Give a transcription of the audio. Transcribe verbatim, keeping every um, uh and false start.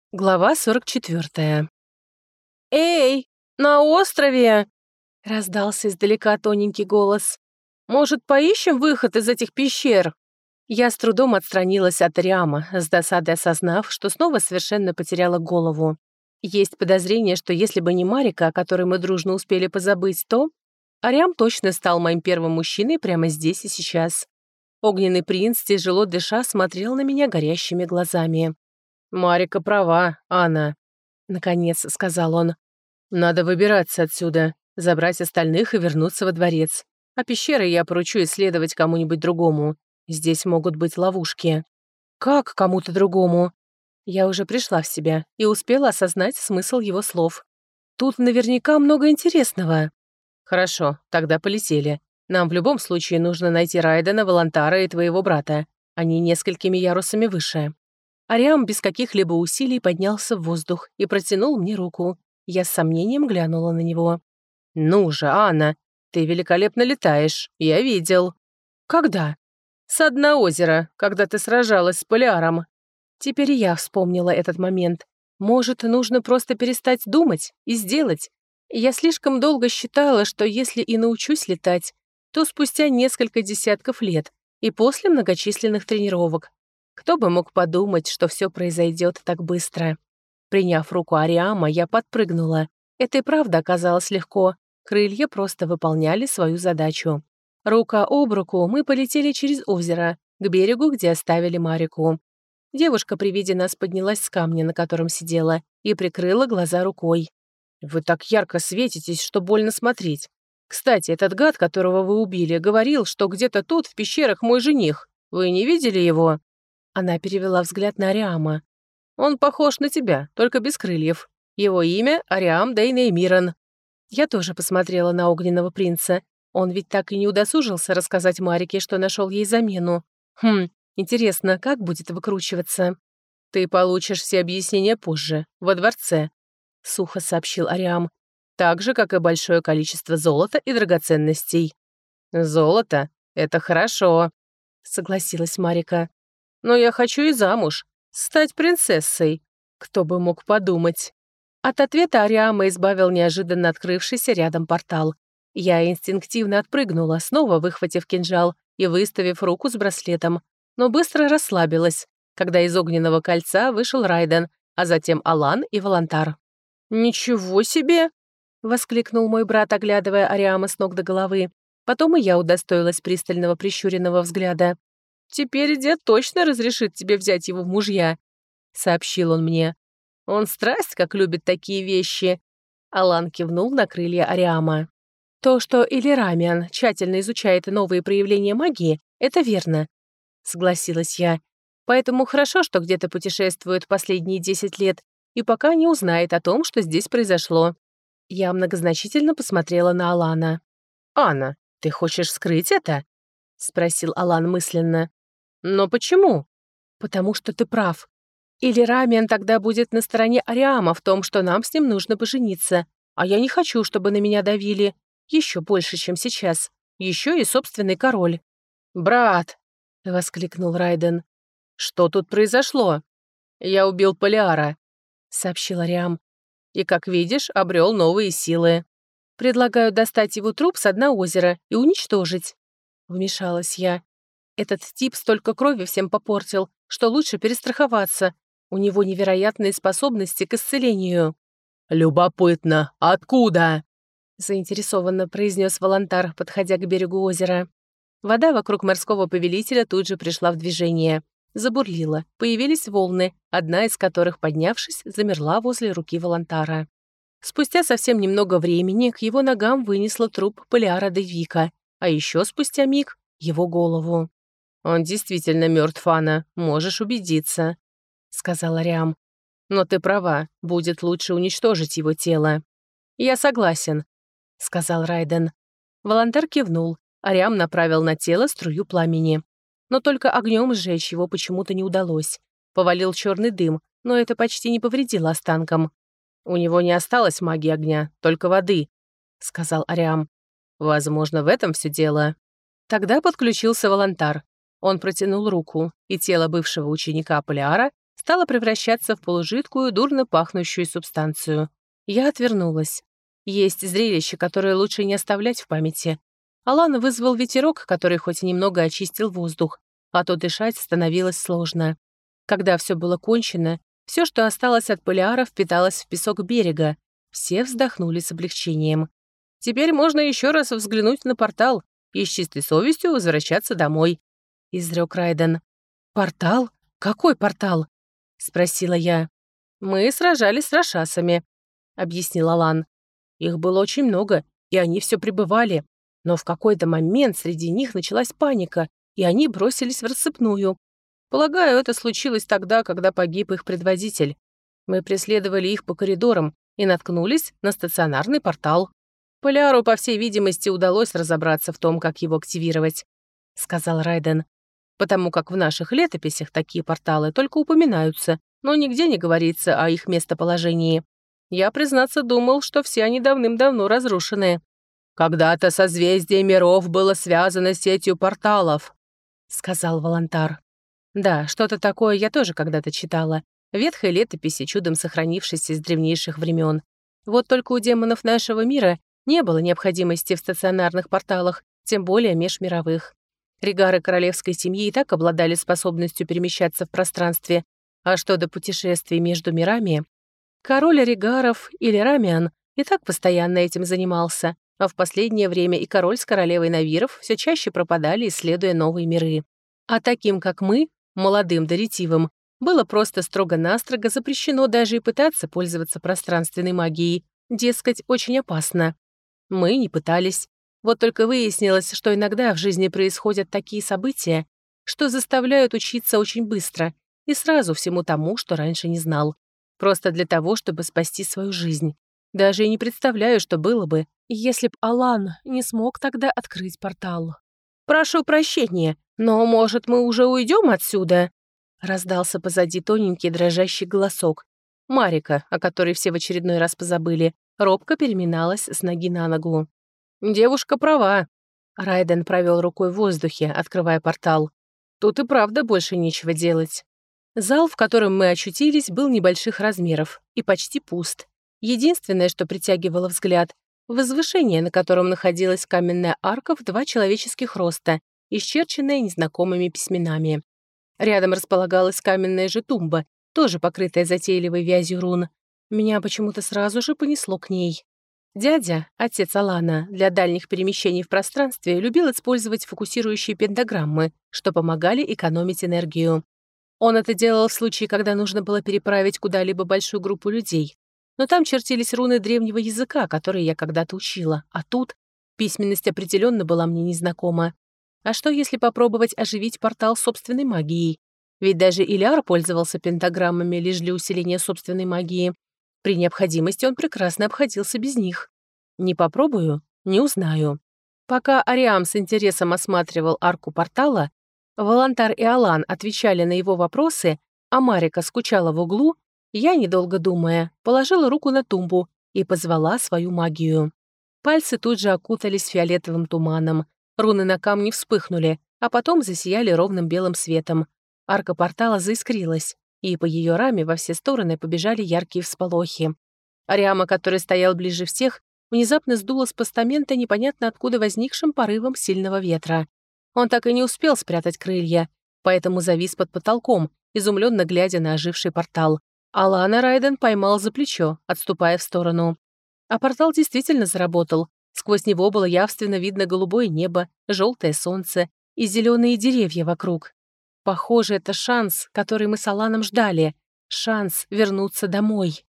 Глава сорок четвёртая. «Эй, на острове!» — раздался издалека тоненький голос. «Может, поищем выход из этих пещер?» Я с трудом отстранилась от Риама, с досадой осознав, что снова совершенно потеряла голову. Есть подозрение, что если бы не Марика, о которой мы дружно успели позабыть, то Ариам точно стал моим первым мужчиной прямо здесь и сейчас. Огненный принц, тяжело дыша, смотрел на меня горящими глазами. «Марика права, Анна», — наконец сказал он. «Надо выбираться отсюда, забрать остальных и вернуться во дворец. А пещеры я поручу исследовать кому-нибудь другому. Здесь могут быть ловушки». «Как кому-то другому?» Я уже пришла в себя и успела осознать смысл его слов. «Тут наверняка много интересного». «Хорошо, тогда полетели. Нам в любом случае нужно найти Райдена, Волантара и твоего брата. Они несколькими ярусами выше». Ариам без каких-либо усилий поднялся в воздух и протянул мне руку. Я с сомнением глянула на него. «Ну же, Анна, ты великолепно летаешь, я видел». «Когда?» «С дна озера, когда ты сражалась с Полиаром». Теперь и я вспомнила этот момент. Может, нужно просто перестать думать и сделать. Я слишком долго считала, что если и научусь летать, то спустя несколько десятков лет и после многочисленных тренировок. Кто бы мог подумать, что все произойдет так быстро. Приняв руку Ариама, я подпрыгнула. Это и правда оказалось легко. Крылья просто выполняли свою задачу. Рука об руку мы полетели через озеро, к берегу, где оставили Марику. Девушка при виде нас поднялась с камня, на котором сидела, и прикрыла глаза рукой. «Вы так ярко светитесь, что больно смотреть. Кстати, этот гад, которого вы убили, говорил, что где-то тут, в пещерах, мой жених. Вы не видели его?» Она перевела взгляд на Ариама. «Он похож на тебя, только без крыльев. Его имя Ариам Дейнеймиран». Я тоже посмотрела на огненного принца. Он ведь так и не удосужился рассказать Марике, что нашел ей замену. Хм, интересно, как будет выкручиваться? «Ты получишь все объяснения позже, во дворце», — сухо сообщил Ариам. «Так же, как и большое количество золота и драгоценностей». «Золото? Это хорошо», — согласилась Марика. «Но я хочу и замуж, стать принцессой. Кто бы мог подумать?» От ответа Ариама избавил неожиданно открывшийся рядом портал. Я инстинктивно отпрыгнула, снова выхватив кинжал и выставив руку с браслетом, но быстро расслабилась, когда из огненного кольца вышел Райден, а затем Алан и Волантар. «Ничего себе!» — воскликнул мой брат, оглядывая Ариама с ног до головы. Потом и я удостоилась пристального прищуренного взгляда. «Теперь дед точно разрешит тебе взять его в мужья», — сообщил он мне. «Он страсть, как любит такие вещи». Алан кивнул на крылья Ариама. «То, что Илирамиан тщательно изучает новые проявления магии, это верно», — согласилась я. «Поэтому хорошо, что где-то путешествует последние десять лет и пока не узнает о том, что здесь произошло». Я многозначительно посмотрела на Алана. «Анна, ты хочешь скрыть это?» — спросил Алан мысленно. «Но почему?» «Потому что ты прав. Или Рамиан тогда будет на стороне Ариама в том, что нам с ним нужно пожениться, а я не хочу, чтобы на меня давили. Еще больше, чем сейчас. Еще и собственный король». «Брат!» — воскликнул Райден. «Что тут произошло?» «Я убил Полиара», — сообщил Ариам. «И, как видишь, обрел новые силы. Предлагаю достать его труп с дна озера и уничтожить», — вмешалась я. «Этот тип столько крови всем попортил, что лучше перестраховаться. У него невероятные способности к исцелению». «Любопытно, откуда?» — заинтересованно произнес Волантар, подходя к берегу озера. Вода вокруг морского повелителя тут же пришла в движение. Забурлила, появились волны, одна из которых, поднявшись, замерла возле руки Волантара. Спустя совсем немного времени к его ногам вынесло труп Полиара де Вика, а еще спустя миг — его голову. «Он действительно мертв, Анна, можешь убедиться», — сказал Ариам. «Но ты права, будет лучше уничтожить его тело». «Я согласен», — сказал Райден. Волантар кивнул, Ариам направил на тело струю пламени. Но только огнем сжечь его почему-то не удалось. Повалил черный дым, но это почти не повредило останкам. «У него не осталось магии огня, только воды», — сказал Ариам. «Возможно, в этом все дело». Тогда подключился Волантар. Он протянул руку, и тело бывшего ученика Полиара стала превращаться в полужидкую, дурно пахнущую субстанцию. Я отвернулась. Есть зрелище, которое лучше не оставлять в памяти. Алан вызвал ветерок, который хоть и немного очистил воздух, а то дышать становилось сложно. Когда все было кончено, все, что осталось от полиара, впиталось в песок берега. Все вздохнули с облегчением. Теперь можно еще раз взглянуть на портал и с чистой совестью возвращаться домой, — изрек Райден. «Портал? Какой портал?» — спросила я. «Мы сражались с рашасами», — объяснил Алан. «Их было очень много, и они все прибывали. Но в какой-то момент среди них началась паника, и они бросились в рассыпную. Полагаю, это случилось тогда, когда погиб их предводитель. Мы преследовали их по коридорам и наткнулись на стационарный портал. Поляру, по всей видимости, удалось разобраться в том, как его активировать», — сказал Райден. «Потому как в наших летописях такие порталы только упоминаются, но нигде не говорится о их местоположении. Я, признаться, думал, что все они давным-давно разрушены». «Когда-то созвездие миров было связано с сетью порталов», — сказал Волонтар. «Да, что-то такое я тоже когда-то читала. В ветхой летописи, чудом сохранившейся с древнейших времен. Вот только у демонов нашего мира не было необходимости в стационарных порталах, тем более межмировых. Регары королевской семьи и так обладали способностью перемещаться в пространстве. А что до путешествий между мирами? Король Регаров или Рамиан и так постоянно этим занимался, а в последнее время и король с королевой Навиров все чаще пропадали, исследуя новые миры. А таким, как мы, молодым да ретивым, было просто строго-настрого запрещено даже и пытаться пользоваться пространственной магией, дескать, очень опасно. Мы не пытались. Вот только выяснилось, что иногда в жизни происходят такие события, что заставляют учиться очень быстро и сразу всему тому, что раньше не знал. Просто для того, чтобы спасти свою жизнь. Даже и не представляю, что было бы, если б Алан не смог тогда открыть портал. «Прошу прощения, но, может, мы уже уйдем отсюда?» Раздался позади тоненький дрожащий голосок. Марика, о которой все в очередной раз позабыли, робко переминалась с ноги на ногу. «Девушка права». Райден провел рукой в воздухе, открывая портал. «Тут и правда больше нечего делать». Зал, в котором мы очутились, был небольших размеров и почти пуст. Единственное, что притягивало взгляд — возвышение, на котором находилась каменная арка в два человеческих роста, исчерченная незнакомыми письменами. Рядом располагалась каменная же тумба, тоже покрытая затейливой вязью рун. Меня почему-то сразу же понесло к ней. Дядя, отец Алана, для дальних перемещений в пространстве любил использовать фокусирующие пентаграммы, что помогали экономить энергию. Он это делал в случае, когда нужно было переправить куда-либо большую группу людей. Но там чертились руны древнего языка, которые я когда-то учила, а тут письменность определенно была мне незнакома. А что, если попробовать оживить портал собственной магией? Ведь даже Иляр пользовался пентаграммами лишь для усиления собственной магии. При необходимости он прекрасно обходился без них. Не попробую — не узнаю. Пока Ариам с интересом осматривал арку портала, Волонтар и Алан отвечали на его вопросы, а Марика скучала в углу, я, недолго думая, положила руку на тумбу и позвала свою магию. Пальцы тут же окутались фиолетовым туманом, руны на камне вспыхнули, а потом засияли ровным белым светом. Арка портала заискрилась, и по ее раме во все стороны побежали яркие всполохи. Ариама, который стоял ближе всех, внезапно сдуло с постамента непонятно откуда возникшим порывом сильного ветра. Он так и не успел спрятать крылья, поэтому завис под потолком, изумленно глядя на оживший портал. Алана Райден поймал за плечо, отступая в сторону. А портал действительно заработал. Сквозь него было явственно видно голубое небо, желтое солнце и зеленые деревья вокруг. Похоже, это шанс, который мы с Аланом ждали. Шанс вернуться домой.